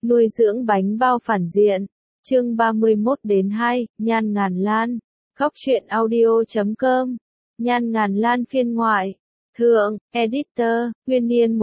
Nuôi dưỡng bánh bao phản diện. Chương 31-2, Nhan Ngàn Lan. Góc truyện audio.com. Nhan Ngàn Lan phiên ngoại. Thượng, Editor, Nguyên niên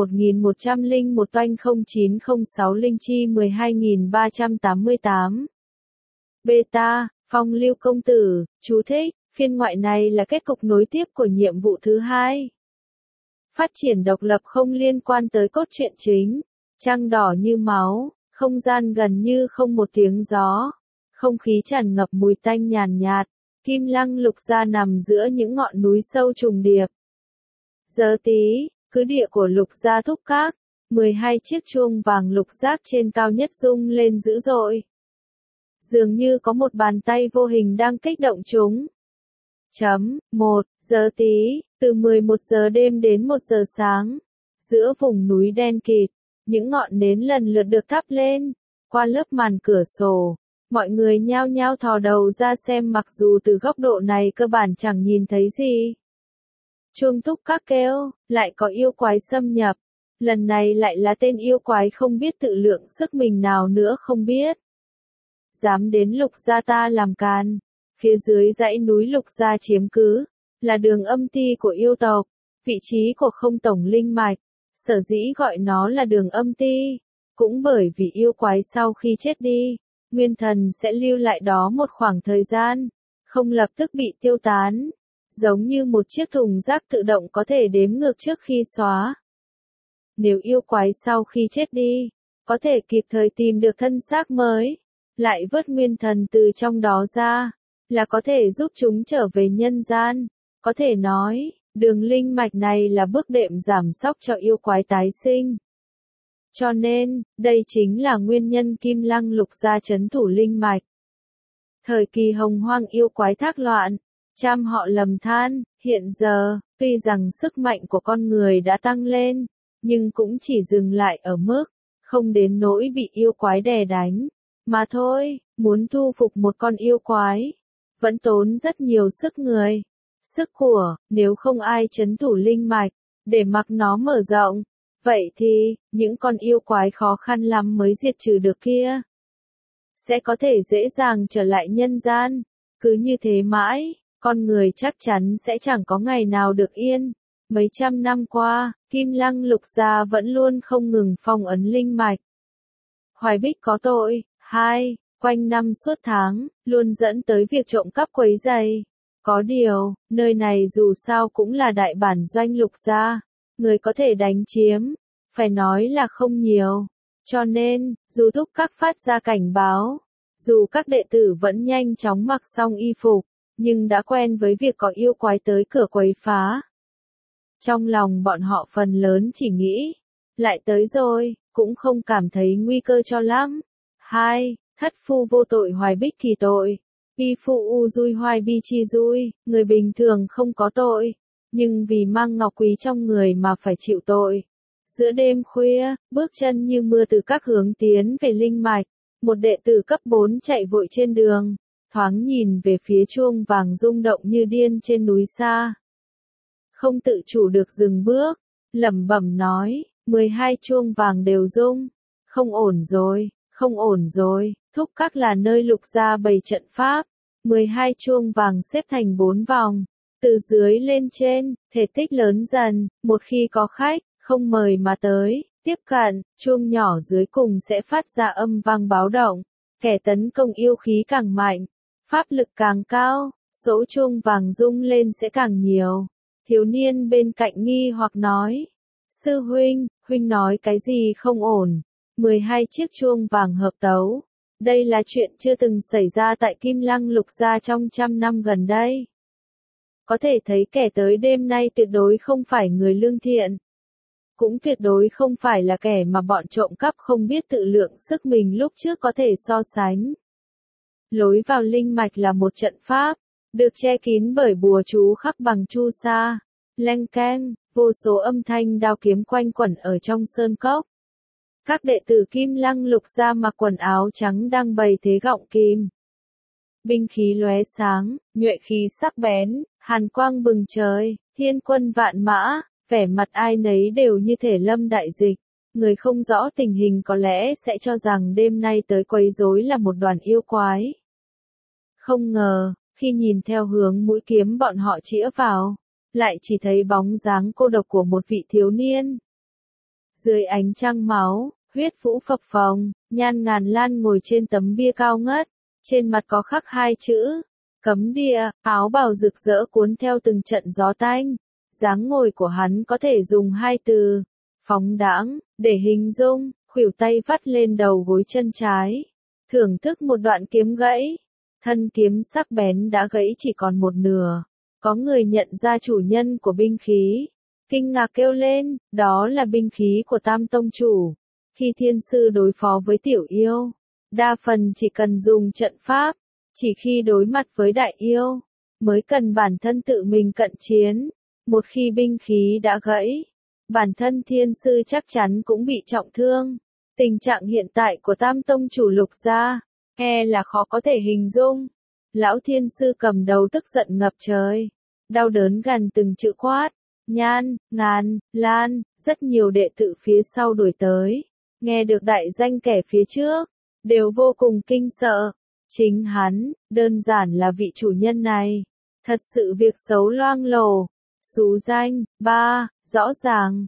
1101-00906-12388. Beta, Phong Lưu Công Tử, chú thích, phiên ngoại này là kết cục nối tiếp của nhiệm vụ thứ 2. Phát triển độc lập không liên quan tới cốt truyện chính. Trăng đỏ như máu, không gian gần như không một tiếng gió. Không khí tràn ngập mùi tanh nhàn nhạt, Kim Lăng Lục Gia nằm giữa những ngọn núi sâu trùng điệp. Giờ tí, cứ địa của Lục Gia thúc các, 12 chiếc chuông vàng lục giác trên cao nhất rung lên dữ dội. Dường như có một bàn tay vô hình đang kích động chúng. 1 giờ tí, từ 11 giờ đêm đến 1 giờ sáng, giữa vùng núi đen kịt, những ngọn nến lần lượt được thắp lên, qua lớp màn cửa sổ, mọi người nhao nhao thò đầu ra xem mặc dù từ góc độ này cơ bản chẳng nhìn thấy gì. Chuông thúc các kêu, lại có yêu quái xâm nhập, lần này lại là tên yêu quái không biết tự lượng sức mình nào nữa không biết. Dám đến Lục Gia ta làm càn, phía dưới dãy núi Lục Gia chiếm cứ, là đường âm ti của yêu tộc, vị trí của không tổng linh mạch, sở dĩ gọi nó là đường âm ti, cũng bởi vì yêu quái sau khi chết đi, nguyên thần sẽ lưu lại đó một khoảng thời gian, không lập tức bị tiêu tán, giống như một chiếc thùng rác tự động có thể đếm ngược trước khi xóa. Nếu yêu quái sau khi chết đi, có thể kịp thời tìm được thân xác mới, lại vớt nguyên thần từ trong đó ra, là có thể giúp chúng trở về nhân gian. Có thể nói, đường linh mạch này là bước đệm giảm sóc cho yêu quái tái sinh. Cho nên, đây chính là nguyên nhân Kim Lăng Lục Gia trấn thủ linh mạch. Thời kỳ hồng hoang yêu quái thác loạn, trăm họ lầm than, hiện giờ, tuy rằng sức mạnh của con người đã tăng lên, nhưng cũng chỉ dừng lại ở mức, không đến nỗi bị yêu quái đè đánh, mà thôi, muốn thu phục một con yêu quái, vẫn tốn rất nhiều sức người, sức của, nếu không ai trấn thủ linh mạch, để mặc nó mở rộng, vậy thì, những con yêu quái khó khăn lắm mới diệt trừ được kia, sẽ có thể dễ dàng trở lại nhân gian, cứ như thế mãi, con người chắc chắn sẽ chẳng có ngày nào được yên. Mấy trăm năm qua, Kim Lăng Lục Gia vẫn luôn không ngừng phong ấn linh mạch. Hoài Bích có tội, 2, quanh năm suốt tháng, luôn dẫn tới việc trộm cắp quấy rầy. Có điều, nơi này dù sao cũng là đại bản doanh Lục Gia, người có thể đánh chiếm, phải nói là không nhiều. Cho nên, dù thúc các phát ra cảnh báo, dù các đệ tử vẫn nhanh chóng mặc xong y phục, nhưng đã quen với việc có yêu quái tới cửa quấy phá. Trong lòng bọn họ phần lớn chỉ nghĩ, lại tới rồi, cũng không cảm thấy nguy cơ cho lắm. 2. Thất phu vô tội Hoài Bích kỳ tội. Bi phụ u dui hoài bi chi dui, người bình thường không có tội, nhưng vì mang ngọc quý trong người mà phải chịu tội. Giữa đêm khuya, bước chân như mưa từ các hướng tiến về linh mạch, một đệ tử cấp 4 chạy vội trên đường, thoáng nhìn về phía chuông vàng rung động như điên trên núi xa. Không tự chủ được dừng bước, lẩm bẩm nói, 12 chuông vàng đều rung, không ổn rồi, không ổn rồi, thúc các là nơi Lục Gia bày trận pháp, 12 chuông vàng xếp thành 4 vòng, từ dưới lên trên, thể tích lớn dần, một khi có khách, không mời mà tới, tiếp cận, chuông nhỏ dưới cùng sẽ phát ra âm vang báo động, kẻ tấn công yêu khí càng mạnh, pháp lực càng cao, số chuông vàng rung lên sẽ càng nhiều. Thiếu niên bên cạnh nghi hoặc nói, sư huynh, huynh nói cái gì không ổn, 12 chiếc chuông vàng hợp tấu, đây là chuyện chưa từng xảy ra tại Kim Lăng Lục Gia trong trăm năm gần đây. Có thể thấy kẻ tới đêm nay tuyệt đối không phải người lương thiện, cũng tuyệt đối không phải là kẻ mà bọn trộm cắp không biết tự lượng sức mình lúc trước có thể so sánh. Lối vào linh mạch là một trận pháp, được che kín bởi bùa chú khắc bằng chu sa, leng keng, vô số âm thanh đao kiếm quanh quẩn ở trong sơn cốc. Các đệ tử Kim Lăng Lục Gia mặc quần áo trắng đang bày thế gọng kim. Binh khí lóe sáng, nhuệ khí sắc bén, hàn quang bừng trời, thiên quân vạn mã, vẻ mặt ai nấy đều như thể lâm đại dịch. Người không rõ tình hình có lẽ sẽ cho rằng đêm nay tới quấy rối là một đoàn yêu quái. Không ngờ, khi nhìn theo hướng mũi kiếm bọn họ chĩa vào, lại chỉ thấy bóng dáng cô độc của một vị thiếu niên. Dưới ánh trăng máu, huyết vũ phập phồng, Nhan Ngàn Lan ngồi trên tấm bia cao ngất, trên mặt có khắc hai chữ, cấm địa, áo bào rực rỡ cuốn theo từng trận gió tanh. Dáng ngồi của hắn có thể dùng hai từ, phóng đãng, để hình dung, khuỷu tay vắt lên đầu gối chân trái, thưởng thức một đoạn kiếm gãy. Thân kiếm sắc bén đã gãy chỉ còn một nửa. Có người nhận ra chủ nhân của binh khí, kinh ngạc kêu lên, đó là binh khí của Tam Tông Chủ. Khi thiên sư đối phó với tiểu yêu, đa phần chỉ cần dùng trận pháp, chỉ khi đối mặt với đại yêu, mới cần bản thân tự mình cận chiến. Một khi binh khí đã gãy, bản thân thiên sư chắc chắn cũng bị trọng thương. Tình trạng hiện tại của Tam Tông Chủ Lục gia, là khó có thể hình dung. Lão thiên sư cầm đầu tức giận ngập trời, đau đớn gần từng chữ quát, Nhan, Ngàn, Lan, rất nhiều đệ tử phía sau đuổi tới, nghe được đại danh kẻ phía trước, đều vô cùng kinh sợ. Chính hắn, đơn giản là vị chủ nhân này, thật sự việc xấu loang lổ. Xú danh, rõ ràng,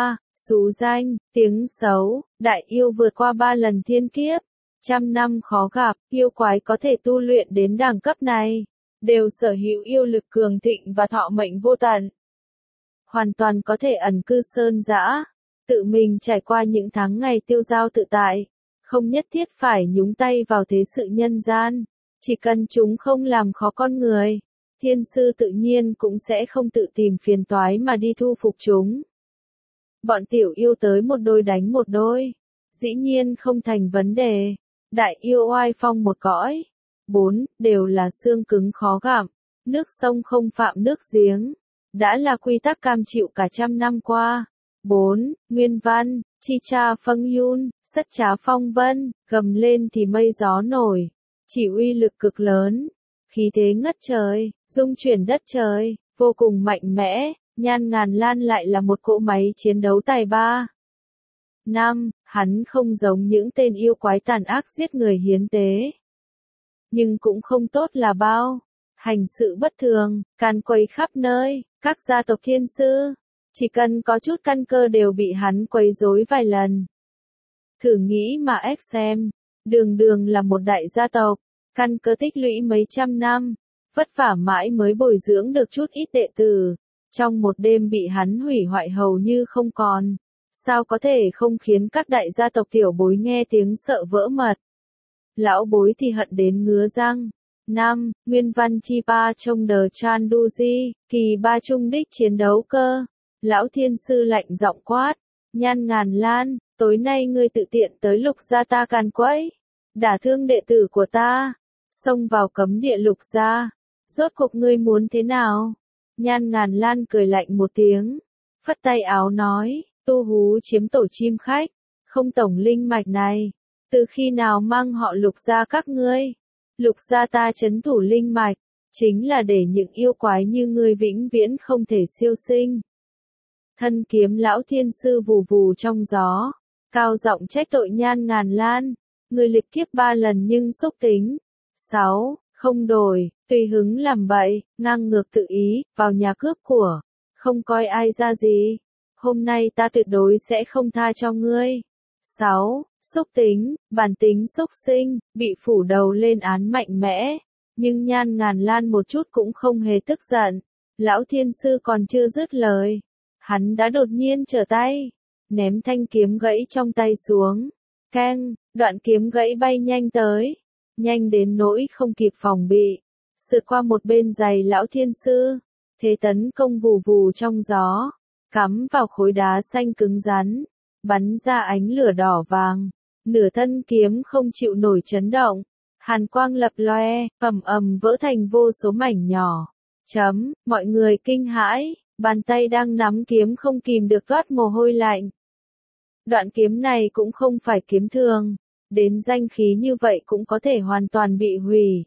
xú danh, tiếng xấu, đại yêu vượt qua 3 lần thiên kiếp. 100 năm khó gặp, yêu quái có thể tu luyện đến đẳng cấp này, đều sở hữu yêu lực cường thịnh và thọ mệnh vô tận. Hoàn toàn có thể ẩn cư sơn dã, tự mình trải qua những tháng ngày tiêu dao tự tại, không nhất thiết phải nhúng tay vào thế sự nhân gian, chỉ cần chúng không làm khó con người, thiên sư tự nhiên cũng sẽ không tự tìm phiền toái mà đi thu phục chúng. Bọn tiểu yêu tới một đôi đánh một đôi, dĩ nhiên không thành vấn đề. Đại yêu oai phong một cõi. 4. Đều là xương cứng khó gặm. Nước sông không phạm nước giếng. Đã là quy tắc cam chịu cả 100 năm qua. 4. Nguyên văn, chi cha phâng yun, sất trá phong vân, gầm lên thì mây gió nổi. Chỉ uy lực cực lớn. Khí thế ngất trời, dung chuyển đất trời, vô cùng mạnh mẽ. Nhan Ngàn Lan lại là một cỗ máy chiến đấu tài ba. 5. Hắn không giống những tên yêu quái tàn ác giết người hiến tế. Nhưng cũng không tốt là bao. Hành sự bất thường, càn quấy khắp nơi, các gia tộc thiên sư, chỉ cần có chút căn cơ đều bị hắn quấy rối vài lần. Thử nghĩ mà ép xem, đường đường là một đại gia tộc, căn cơ tích lũy mấy trăm năm, vất vả mãi mới bồi dưỡng được chút ít đệ tử, trong một đêm bị hắn hủy hoại hầu như không còn. Sao có thể không khiến các đại gia tộc tiểu bối nghe tiếng sợ vỡ mật. Lão bối thì hận đến ngứa răng. 5. Nguyên văn chi ba trong đờ chan du di, kỳ ba trung đích chiến đấu cơ. Lão thiên sư lạnh giọng quát. Nhan Ngàn Lan, tối nay ngươi tự tiện tới Lục gia ta càn quấy, đả thương đệ tử của ta, xông vào cấm địa Lục gia. Rốt cuộc ngươi muốn thế nào? Nhan Ngàn Lan cười lạnh một tiếng, phất tay áo nói. Tu hú chiếm tổ chim khách, không tổng linh mạch này. Từ khi nào mang họ Lục gia các ngươi? Lục gia ta trấn thủ linh mạch, chính là để những yêu quái như ngươi vĩnh viễn không thể siêu sinh. Thân kiếm lão thiên sư vù vù trong gió, cao giọng trách tội Nhan Ngàn Lan. Ngươi lịch kiếp 3 lần nhưng xúc tính. 6. Không đổi, tùy hứng làm bậy, ngang ngược tự ý, vào nhà cướp của, không coi ai ra gì. Hôm nay ta tuyệt đối sẽ không tha cho ngươi. 6. Xúc tính, bản tính xúc sinh, bị phủ đầu lên án mạnh mẽ. Nhưng Nhan Ngàn Lan một chút cũng không hề tức giận. Lão thiên sư còn chưa dứt lời. Hắn đã đột nhiên trở tay, ném thanh kiếm gãy trong tay xuống. Keng, đoạn kiếm gãy bay nhanh tới. Nhanh đến nỗi không kịp phòng bị. Sượt qua một bên giày lão thiên sư. Thế tấn công vù vù trong gió. Cắm vào khối đá xanh cứng rắn, bắn ra ánh lửa đỏ vàng, nửa thân kiếm không chịu nổi chấn động, hàn quang lập loe, ầm vỡ thành vô số mảnh nhỏ. Mọi người kinh hãi, bàn tay đang nắm kiếm không kìm được toát mồ hôi lạnh. Đoạn kiếm này cũng không phải kiếm thường, đến danh khí như vậy cũng có thể hoàn toàn bị hủy.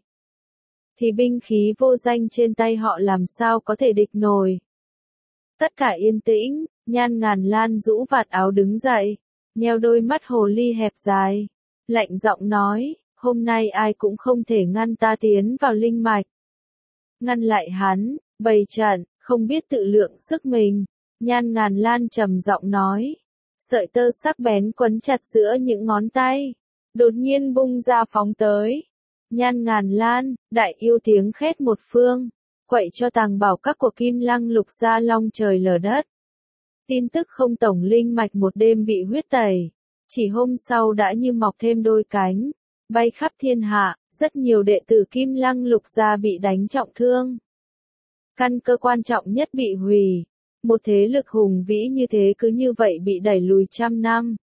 Thì binh khí vô danh trên tay họ làm sao có thể địch nổi. Tất cả yên tĩnh, Nhan Ngàn Lan rũ vạt áo đứng dậy, nheo đôi mắt hồ ly hẹp dài, lạnh giọng nói, hôm nay ai cũng không thể ngăn ta tiến vào linh mạch. Ngăn lại hắn, bày trận, không biết tự lượng sức mình. Nhan Ngàn Lan trầm giọng nói, sợi tơ sắc bén quấn chặt giữa những ngón tay, đột nhiên bung ra phóng tới. Nhan Ngàn Lan, đại yêu tiếng khét một phương, quậy cho tàng bảo các của Kim Lăng Lục gia long trời lở đất. Tin tức không tổng linh mạch một đêm bị huyết tẩy, chỉ hôm sau đã như mọc thêm đôi cánh, bay khắp thiên hạ, rất nhiều đệ tử Kim Lăng Lục gia bị đánh trọng thương. Căn cơ quan trọng nhất bị hủy, một thế lực hùng vĩ như thế cứ như vậy bị đẩy lùi trăm năm.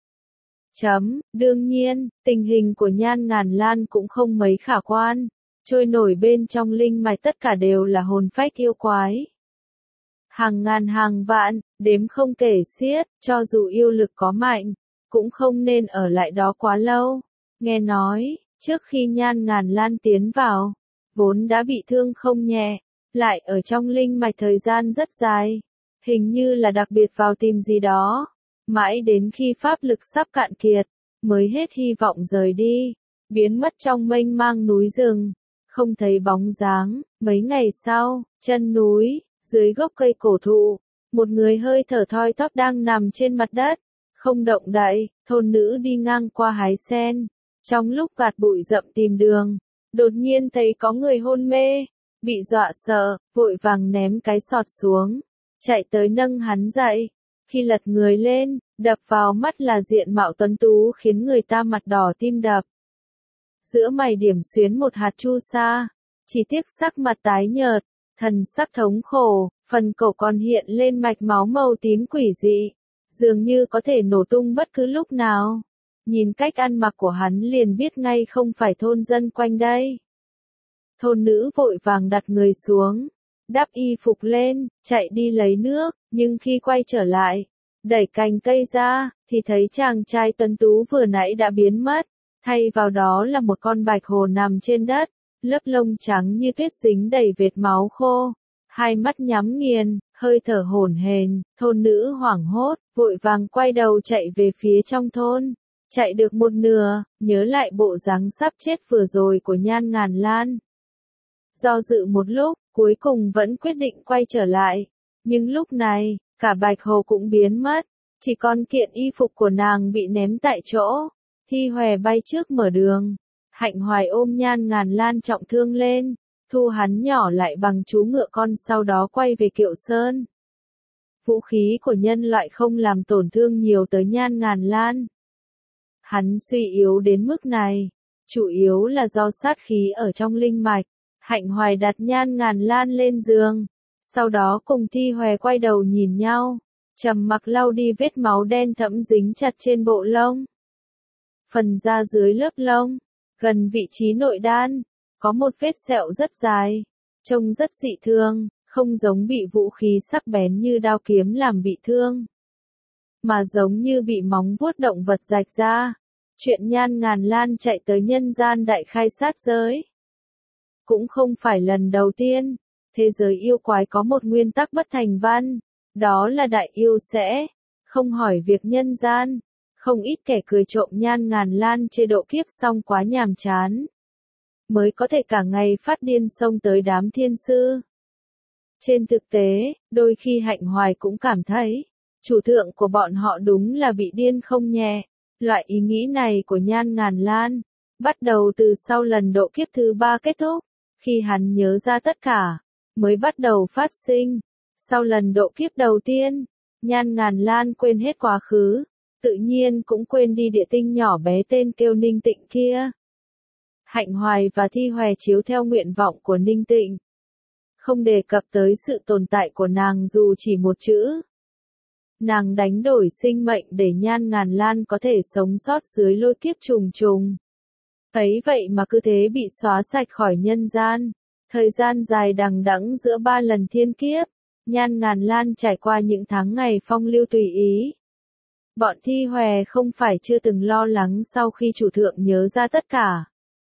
Đương nhiên, tình hình của Nhan Ngàn Lan cũng không mấy khả quan, trôi nổi bên trong linh mạch tất cả đều là hồn phách yêu quái. Hàng ngàn hàng vạn, đếm không kể xiết, cho dù yêu lực có mạnh, cũng không nên ở lại đó quá lâu. Nghe nói, trước khi Nhan Ngàn Lan tiến vào, vốn đã bị thương không nhẹ, lại ở trong linh mạch thời gian rất dài, hình như là đặc biệt vào tìm gì đó, mãi đến khi pháp lực sắp cạn kiệt, mới hết hy vọng rời đi, biến mất trong mênh mang núi rừng, không thấy bóng dáng. Mấy ngày sau, chân núi, dưới gốc cây cổ thụ, một người hơi thở thoi thóp đang nằm trên mặt đất, không động đậy. Thôn nữ đi ngang qua hái sen, trong lúc gạt bụi rậm tìm đường, đột nhiên thấy có người hôn mê, bị dọa sợ, vội vàng ném cái sọt xuống, chạy tới nâng hắn dậy. Khi lật người lên, đập vào mắt là diện mạo tuấn tú khiến người ta mặt đỏ tim đập. Giữa mày điểm xuyến một hạt chu sa, chỉ tiếc sắc mặt tái nhợt, thần sắc thống khổ, phần cổ còn hiện lên mạch máu màu tím quỷ dị, dường như có thể nổ tung bất cứ lúc nào. Nhìn cách ăn mặc của hắn liền biết ngay không phải thôn dân quanh đây. Thôn nữ vội vàng đặt người xuống, đắp y phục lên, chạy đi lấy nước, nhưng khi quay trở lại, đẩy cành cây ra, thì thấy chàng trai tuấn tú vừa nãy đã biến mất, thay vào đó là một con bạch hồ nằm trên đất, lớp lông trắng như tuyết dính đầy vệt máu khô, hai mắt nhắm nghiền, hơi thở hổn hển. Thôn nữ hoảng hốt, vội vàng quay đầu chạy về phía trong thôn. Chạy được một nửa, nhớ lại bộ dáng sắp chết vừa rồi của Nhan Ngàn Lan. Do dự một lúc, cuối cùng vẫn quyết định quay trở lại. Nhưng lúc này, cả bạch hồ cũng biến mất, chỉ còn kiện y phục của nàng bị ném tại chỗ. Thi Hòe bay trước mở đường, Hạnh Hoài ôm Nhan Ngàn Lan trọng thương lên, thu hắn nhỏ lại bằng chú ngựa con, sau đó quay về Kiệu Sơn. Vũ khí của nhân loại không làm tổn thương nhiều tới Nhan Ngàn Lan. Hắn suy yếu đến mức này, chủ yếu là do sát khí ở trong linh mạch. Hạnh Hoài đặt Nhan Ngàn Lan lên giường, sau đó cùng Thi Hòe quay đầu nhìn nhau, trầm mặc lau đi vết máu đen thẫm dính chặt trên bộ lông. Phần da dưới lớp lông, gần vị trí nội đan, có một vết sẹo rất dài, trông rất dị thường, không giống bị vũ khí sắc bén như đao kiếm làm bị thương, mà giống như bị móng vuốt động vật rạch ra. Chuyện Nhan Ngàn Lan chạy tới nhân gian đại khai sát giới cũng không phải lần đầu tiên. Thế giới yêu quái có một nguyên tắc bất thành văn, đó là đại yêu sẽ không hỏi việc nhân gian. Không ít kẻ cười trộm Nhan Ngàn Lan chê độ kiếp xong quá nhàm chán, mới có thể cả ngày phát điên xông tới đám thiên sư. Trên thực tế, đôi khi Hạnh Hoài cũng cảm thấy, chủ thượng của bọn họ đúng là bị điên không nhẹ. Loại ý nghĩ này của Nhan Ngàn Lan, bắt đầu từ sau lần độ kiếp thứ 3 kết thúc, khi hắn nhớ ra tất cả, mới bắt đầu phát sinh. Sau lần độ kiếp đầu tiên, Nhan Ngàn Lan quên hết quá khứ, tự nhiên cũng quên đi địa tinh nhỏ bé tên kêu Ninh Tịnh kia. Hạnh Hoài và Thi Hòe chiếu theo nguyện vọng của Ninh Tịnh, không đề cập tới sự tồn tại của nàng dù chỉ một chữ. Nàng đánh đổi sinh mệnh để Nhan Ngàn Lan có thể sống sót dưới lôi kiếp trùng trùng. Ấy vậy mà cứ thế bị xóa sạch khỏi nhân gian. Thời gian dài đằng đẵng giữa 3 lần thiên kiếp, Nhan Ngàn Lan trải qua những tháng ngày phong lưu tùy ý. Bọn Thi Hòe không phải chưa từng lo lắng sau khi chủ thượng nhớ ra tất cả,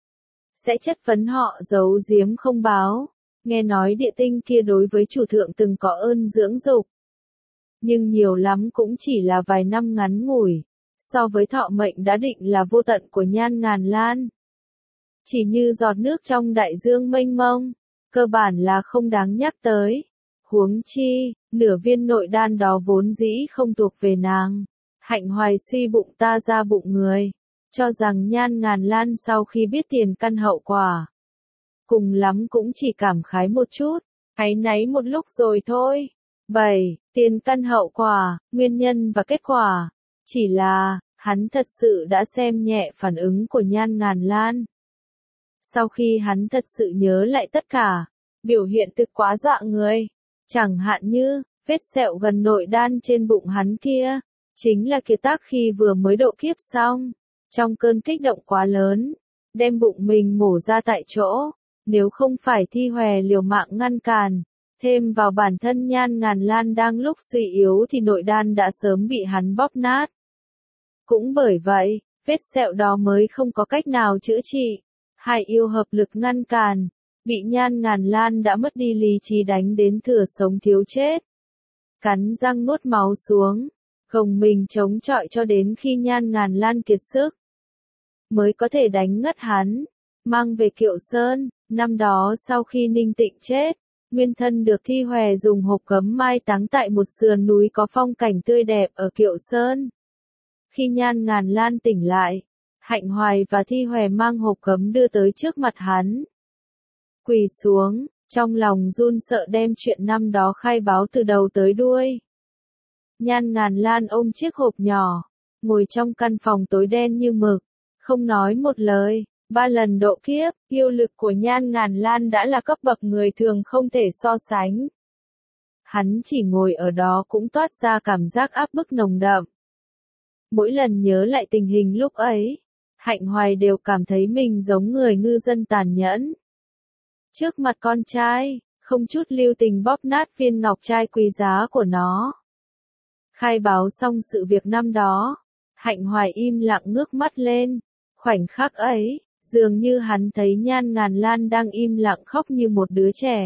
sẽ chất vấn họ giấu giếm không báo. Nghe nói địa tinh kia đối với chủ thượng từng có ơn dưỡng dục, nhưng nhiều lắm cũng chỉ là vài năm ngắn ngủi, so với thọ mệnh đã định là vô tận của Nhan Ngàn Lan. Chỉ như giọt nước trong đại dương mênh mông, cơ bản là không đáng nhắc tới. Huống chi, nửa viên nội đan đó vốn dĩ không thuộc về nàng. Hạnh Hoài suy bụng ta ra bụng người, cho rằng Nhan Ngàn Lan sau khi biết tiền căn hậu quả, cùng lắm cũng chỉ cảm khái một chút, áy náy một lúc rồi thôi. 7. Tiền căn hậu quả, nguyên nhân và kết quả. Chỉ là, hắn thật sự đã xem nhẹ phản ứng của Nhan Ngàn Lan. Sau khi hắn thật sự nhớ lại tất cả, biểu hiện thực quá dọa người. Chẳng hạn như, vết sẹo gần nội đan trên bụng hắn kia, chính là kiệt tác khi vừa mới độ kiếp xong. Trong cơn kích động quá lớn, đem bụng mình mổ ra tại chỗ, nếu không phải Thi Hòe liều mạng ngăn cản, thêm vào bản thân Nhan Ngàn Lan đang lúc suy yếu thì nội đan đã sớm bị hắn bóp nát. Cũng bởi vậy, vết sẹo đó mới không có cách nào chữa trị. Hai yêu hợp lực ngăn cản, bị Nhan Ngàn Lan đã mất đi lý trí đánh đến thừa sống thiếu chết. Cắn răng nuốt máu xuống, gồng mình chống chọi cho đến khi Nhan Ngàn Lan kiệt sức, mới có thể đánh ngất hắn, mang về Kiệu Sơn. Năm đó sau khi Ninh Tịnh chết, nguyên thân được Thi Hòe dùng hộp gấm mai táng tại một sườn núi có phong cảnh tươi đẹp ở Kiệu Sơn. Khi Nhan Ngàn Lan tỉnh lại, Hạnh Hoài và Thi Hòe mang hộp gấm đưa tới trước mặt hắn. Quỳ xuống, trong lòng run sợ đem chuyện năm đó khai báo từ đầu tới đuôi. Nhan Ngàn Lan ôm chiếc hộp nhỏ, ngồi trong căn phòng tối đen như mực, không nói một lời. 3 lần độ kiếp, yêu lực của Nhan Ngàn Lan đã là cấp bậc người thường không thể so sánh. Hắn chỉ ngồi ở đó cũng toát ra cảm giác áp bức nồng đậm. Mỗi lần nhớ lại tình hình lúc ấy, Hạnh Hoài đều cảm thấy mình giống người ngư dân tàn nhẫn. Trước mặt con trai, không chút lưu tình bóp nát viên ngọc trai quý giá của nó. Khai báo xong sự việc năm đó, Hạnh Hoài im lặng ngước mắt lên. Khoảnh khắc ấy, dường như hắn thấy Nhan Ngàn Lan đang im lặng khóc như một đứa trẻ.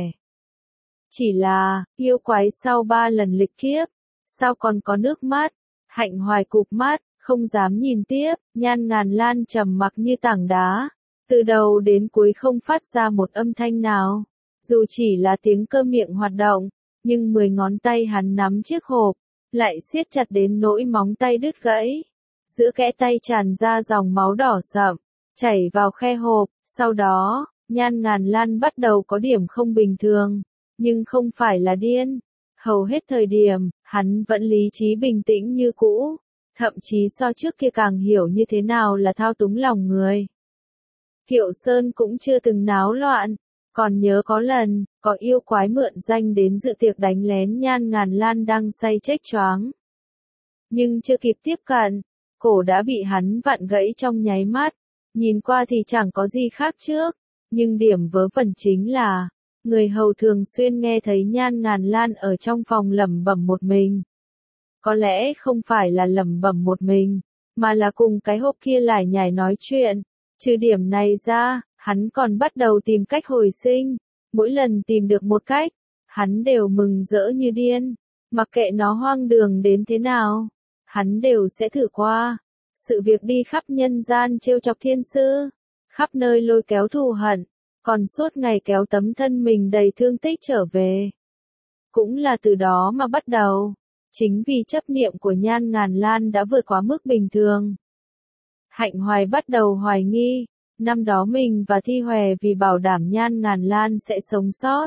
Chỉ là, yêu quái sau 3 lần lịch kiếp, sao còn có nước mắt? Hạnh Hoài cụp mắt, không dám nhìn tiếp. Nhan Ngàn Lan trầm mặc như tảng đá, từ đầu đến cuối không phát ra một âm thanh nào. Dù chỉ là tiếng cơ miệng hoạt động, nhưng 10 ngón tay hắn nắm chiếc hộp, lại siết chặt đến nỗi móng tay đứt gãy. Giữa kẽ tay tràn ra dòng máu đỏ sậm, chảy vào khe hộp. Sau đó, Nhan Ngàn Lan bắt đầu có điểm không bình thường, nhưng không phải là điên. Hầu hết thời điểm, hắn vẫn lý trí bình tĩnh như cũ, thậm chí so trước kia càng hiểu như thế nào là thao túng lòng người. Kiệu Sơn cũng chưa từng náo loạn, còn nhớ có lần, có yêu quái mượn danh đến dự tiệc đánh lén Nhan Ngàn Lan đang say chếch choáng. Nhưng chưa kịp tiếp cận, cổ đã bị hắn vặn gãy trong nháy mắt. Nhìn qua thì chẳng có gì khác trước, nhưng điểm vớ vẩn chính là, người hầu thường xuyên nghe thấy Nhan Ngàn Lan ở trong phòng lẩm bẩm một mình. Có lẽ không phải là lẩm bẩm một mình, mà là cùng cái hộp kia lải nhải nói chuyện. Trừ điểm này ra, hắn còn bắt đầu tìm cách hồi sinh. Mỗi lần tìm được một cách, hắn đều mừng rỡ như điên. Mặc kệ nó hoang đường đến thế nào, hắn đều sẽ thử qua. Sự việc đi khắp nhân gian trêu chọc thiên sư, khắp nơi lôi kéo thù hận, còn suốt ngày kéo tấm thân mình đầy thương tích trở về. Cũng là từ đó mà bắt đầu, chính vì chấp niệm của Nhan Ngàn Lan đã vượt quá mức bình thường. Hạnh Hoài bắt đầu hoài nghi, năm đó mình và Thi Hòe vì bảo đảm Nhan Ngàn Lan sẽ sống sót,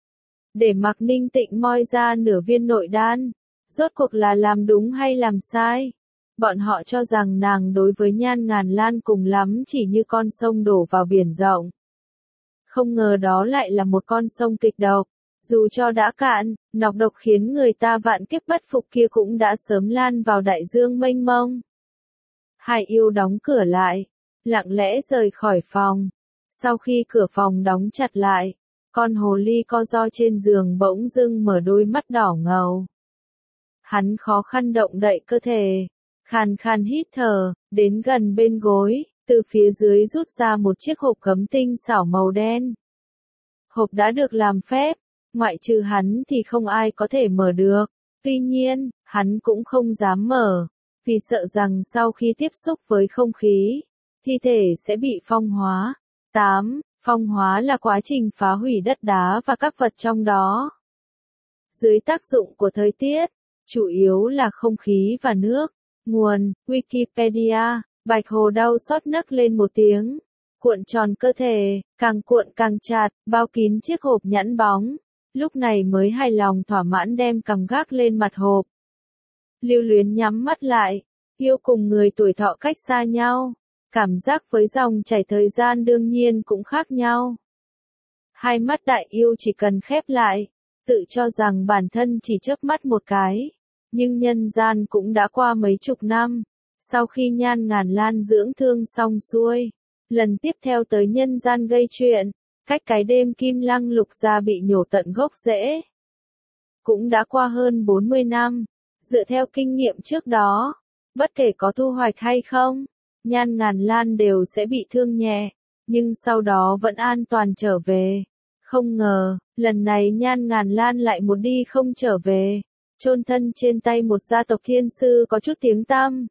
để mặc Ninh Tịnh moi ra nửa viên nội đan, rốt cuộc là làm đúng hay làm sai. Bọn họ cho rằng nàng đối với Nhan Ngàn Lan cùng lắm chỉ như con sông đổ vào biển rộng. Không ngờ đó lại là một con sông kịch độc, dù cho đã cạn, nọc độc khiến người ta vạn kiếp bất phục kia cũng đã sớm lan vào đại dương mênh mông. Hai yêu đóng cửa lại, lặng lẽ rời khỏi phòng. Sau khi cửa phòng đóng chặt lại, con hồ ly co ro trên giường bỗng dưng mở đôi mắt đỏ ngầu. Hắn khó khăn động đậy cơ thể, khàn khàn hít thở, đến gần bên gối, từ phía dưới rút ra một chiếc hộp gấm tinh xảo màu đen. Hộp đã được làm phép, ngoại trừ hắn thì không ai có thể mở được. Tuy nhiên, hắn cũng không dám mở, vì sợ rằng sau khi tiếp xúc với không khí, thi thể sẽ bị phong hóa. 8. Phong hóa là quá trình phá hủy đất đá và các vật trong đó. Dưới tác dụng của thời tiết, chủ yếu là không khí và nước. Nguồn: Wikipedia. Bạch hồ đau xót nấc lên một tiếng, cuộn tròn cơ thể, càng cuộn càng chặt, bao kín chiếc hộp nhẵn bóng. Lúc này mới hài lòng thỏa mãn đem cằm gác lên mặt hộp. Lưu Luyến nhắm mắt lại, yêu cùng người tuổi thọ cách xa nhau. Cảm giác với dòng chảy thời gian đương nhiên cũng khác nhau. Hai mắt đại yêu chỉ cần khép lại, tự cho rằng bản thân chỉ chớp mắt một cái. Nhưng nhân gian cũng đã qua mấy chục năm. Sau khi Nhan Ngàn Lan dưỡng thương xong xuôi, lần tiếp theo tới nhân gian gây chuyện, cách cái đêm Kim Lăng Lục Gia bị nhổ tận gốc rễ. Cũng đã qua hơn 40 năm, dựa theo kinh nghiệm trước đó, bất kể có thu hoạch hay không, Nhan Ngàn Lan đều sẽ bị thương nhẹ, nhưng sau đó vẫn an toàn trở về. Không ngờ, lần này Nhan Ngàn Lan lại một đi không trở về, chôn thân trên tay một gia tộc thiên sư có chút tiếng tăm.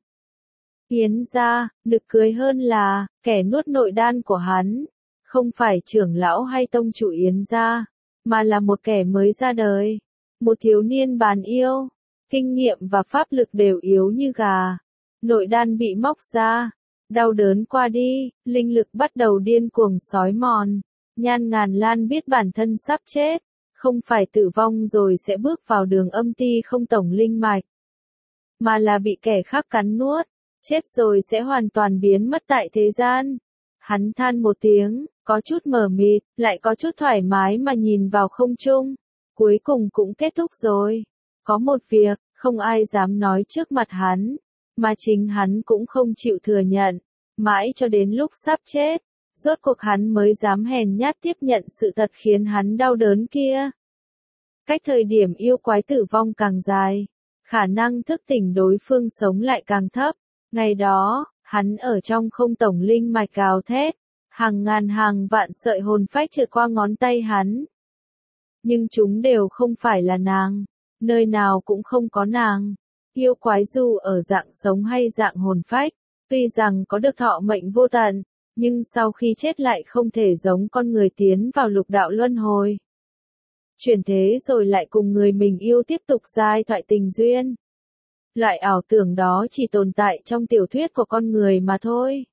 Yến gia, nực cười hơn là, kẻ nuốt nội đan của hắn, không phải trưởng lão hay tông chủ Yến gia, mà là một kẻ mới ra đời, một thiếu niên bàn yêu, kinh nghiệm và pháp lực đều yếu như gà. Nội đan bị móc ra, đau đớn qua đi, linh lực bắt đầu điên cuồng xói mòn. Nhan Ngàn Lan biết bản thân sắp chết, không phải tử vong rồi sẽ bước vào đường âm ti không tổng linh mạch, mà là bị kẻ khác cắn nuốt, chết rồi sẽ hoàn toàn biến mất tại thế gian. Hắn than một tiếng, có chút mờ mịt, lại có chút thoải mái mà nhìn vào không trung. Cuối cùng cũng kết thúc rồi. Có một việc, không ai dám nói trước mặt hắn, mà chính hắn cũng không chịu thừa nhận. Mãi cho đến lúc sắp chết, rốt cuộc hắn mới dám hèn nhát tiếp nhận sự thật khiến hắn đau đớn kia. Cách thời điểm yêu quái tử vong càng dài, khả năng thức tỉnh đối phương sống lại càng thấp. Ngày đó, hắn ở trong không tổng linh mạch gào thét, hàng ngàn hàng vạn sợi hồn phách trượt qua ngón tay hắn. Nhưng chúng đều không phải là nàng, nơi nào cũng không có nàng. Yêu quái dù ở dạng sống hay dạng hồn phách, tuy rằng có được thọ mệnh vô tận, nhưng sau khi chết lại không thể giống con người tiến vào lục đạo luân hồi. Chuyển thế rồi lại cùng người mình yêu tiếp tục giai thoại tình duyên. Loại ảo tưởng đó chỉ tồn tại trong tiểu thuyết của con người mà thôi.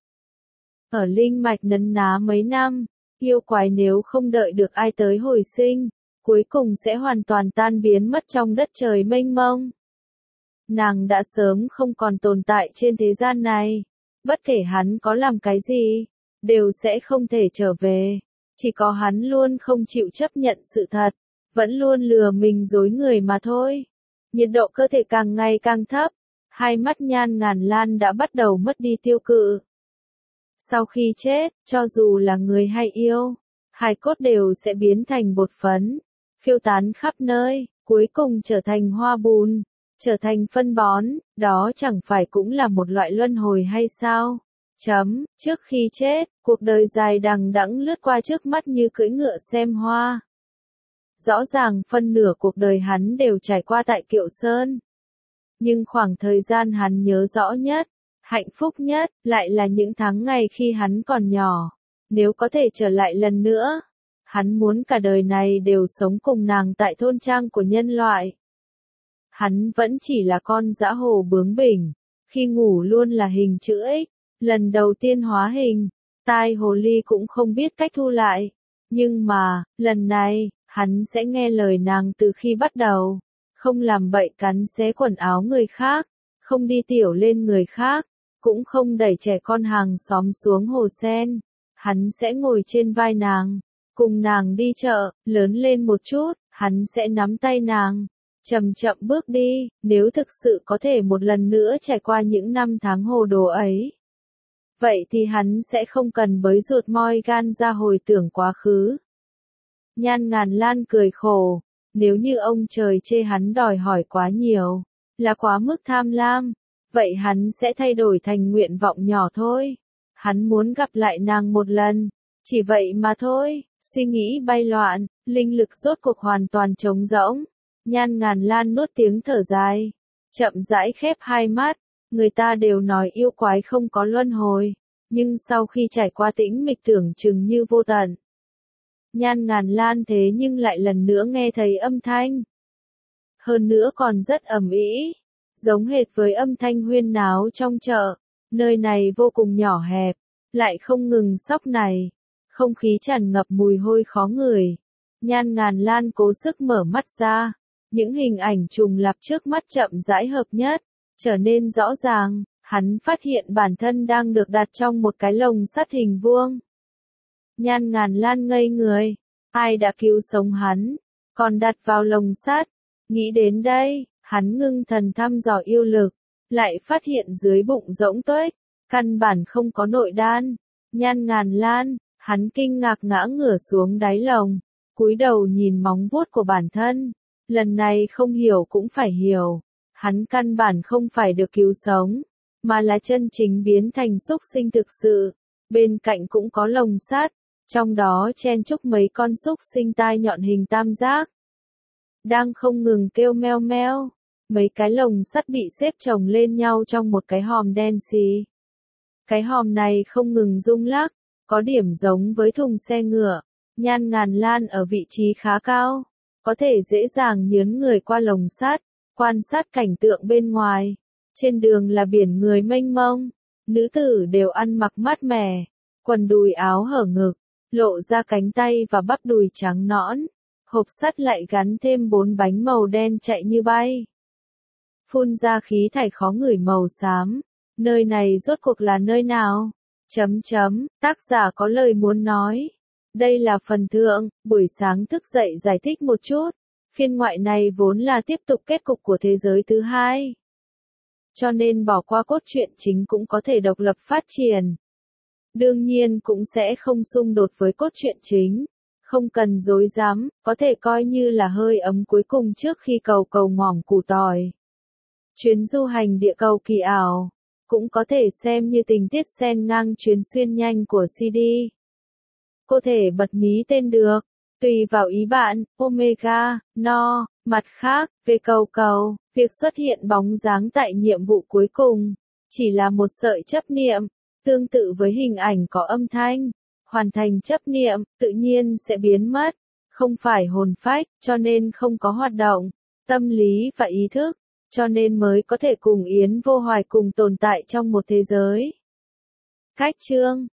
Ở linh mạch nấn ná mấy năm, yêu quái nếu không đợi được ai tới hồi sinh, cuối cùng sẽ hoàn toàn tan biến mất trong đất trời mênh mông. Nàng đã sớm không còn tồn tại trên thế gian này. Bất kể hắn có làm cái gì, đều sẽ không thể trở về. Chỉ có hắn luôn không chịu chấp nhận sự thật, vẫn luôn lừa mình dối người mà thôi. Nhiệt độ cơ thể càng ngày càng thấp, hai mắt Nhan Ngàn Lan đã bắt đầu mất đi tiêu cự. Sau khi chết, cho dù là người hay yêu, hài cốt đều sẽ biến thành bột phấn, phiêu tán khắp nơi, cuối cùng trở thành hoa bùn, trở thành phân bón, đó chẳng phải cũng là một loại luân hồi hay sao? Trước khi chết, cuộc đời dài đằng đẵng lướt qua trước mắt như cưỡi ngựa xem hoa. Rõ ràng phân nửa cuộc đời hắn đều trải qua tại Kiệu Sơn. Nhưng khoảng thời gian hắn nhớ rõ nhất, hạnh phúc nhất, lại là những tháng ngày khi hắn còn nhỏ. Nếu có thể trở lại lần nữa, hắn muốn cả đời này đều sống cùng nàng tại thôn trang của nhân loại. Hắn vẫn chỉ là con dã hồ bướng bỉnh, khi ngủ luôn là hình chữ X, lần đầu tiên hóa hình, tai hồ ly cũng không biết cách thu lại. Nhưng mà, lần này, hắn sẽ nghe lời nàng từ khi bắt đầu, không làm bậy cắn xé quần áo người khác, không đi tiểu lên người khác, cũng không đẩy trẻ con hàng xóm xuống hồ sen. Hắn sẽ ngồi trên vai nàng, cùng nàng đi chợ, lớn lên một chút, hắn sẽ nắm tay nàng, chậm chậm bước đi. Nếu thực sự có thể một lần nữa trải qua những năm tháng hồ đồ ấy, vậy thì hắn sẽ không cần bới ruột moi gan ra hồi tưởng quá khứ. Nhan Ngàn Lan cười khổ, nếu như ông trời chê hắn đòi hỏi quá nhiều, là quá mức tham lam, vậy hắn sẽ thay đổi thành nguyện vọng nhỏ thôi. Hắn muốn gặp lại nàng một lần, chỉ vậy mà thôi. Suy nghĩ bay loạn, linh lực rốt cuộc hoàn toàn trống rỗng. Nhan Ngàn Lan nuốt tiếng thở dài, chậm rãi khép hai mắt, Người ta đều nói yêu quái không có luân hồi, nhưng sau khi trải qua tĩnh mịch tưởng chừng như vô tận. Nhan Ngàn Lan thế nhưng lại lần nữa nghe thấy âm thanh. Hơn nữa còn rất ầm ĩ, giống hệt với âm thanh huyên náo trong chợ. Nơi này vô cùng nhỏ hẹp, lại không ngừng sóc này. Không khí tràn ngập mùi hôi khó ngửi. Nhan Ngàn Lan cố sức mở mắt ra. Những hình ảnh trùng lặp trước mắt chậm rãi hợp nhất, trở nên rõ ràng. Hắn phát hiện bản thân đang được đặt trong một cái lồng sắt hình vuông. Nhan Ngàn Lan ngây người. Ai đã cứu sống hắn, còn đặt vào lồng sắt? Nghĩ đến đây, hắn ngưng thần thăm dò yêu lực, lại phát hiện dưới bụng rỗng tuếch, căn bản không có nội đan. Nhan Ngàn Lan, hắn kinh ngạc ngã ngửa xuống đáy lồng, cúi đầu nhìn móng vuốt của bản thân. Lần này không hiểu cũng phải hiểu, hắn căn bản không phải được cứu sống, mà là chân chính biến thành súc sinh thực sự. Bên cạnh cũng có lồng sắt, trong đó chen chúc mấy con súc sinh tai nhọn hình tam giác, đang không ngừng kêu meo meo. Mấy cái lồng sắt bị xếp chồng lên nhau trong một cái hòm đen xì. Cái hòm này không ngừng rung lắc, có điểm giống với thùng xe ngựa. Nhan Ngàn Lan ở vị trí khá cao, có thể dễ dàng nhướn người qua lồng sắt, quan sát cảnh tượng bên ngoài. Trên đường là biển người mênh mông, nữ tử đều ăn mặc mát mẻ, quần đùi áo hở ngực, lộ ra cánh tay và bắp đùi trắng nõn. Hộp sắt lại gắn thêm 4 bánh màu đen chạy như bay, phun ra khí thải khó ngửi màu xám. Nơi này rốt cuộc là nơi nào? Tác giả có lời muốn nói. Đây là phần thượng, buổi sáng thức dậy giải thích một chút. Phiên ngoại này vốn là tiếp tục kết cục của thế giới thứ hai, cho nên bỏ qua cốt truyện chính cũng có thể độc lập phát triển. Đương nhiên cũng sẽ không xung đột với cốt truyện chính. Không cần dối dám, có thể coi như là hơi ấm cuối cùng trước khi cầu cầu ngỏm củ tỏi. Chuyến du hành địa cầu kỳ ảo, cũng có thể xem như tình tiết xen ngang chuyến xuyên nhanh của CD. Có thể bật mí tên được, tùy vào ý bạn. Omega, no, mặt khác, về cầu cầu, việc xuất hiện bóng dáng tại nhiệm vụ cuối cùng, chỉ là một sợi chấp niệm, tương tự với hình ảnh có âm thanh. Hoàn thành chấp niệm, tự nhiên sẽ biến mất, không phải hồn phách, cho nên không có hoạt động, tâm lý và ý thức, cho nên mới có thể cùng Yến Vô Hoài cùng tồn tại trong một thế giới. Cách chương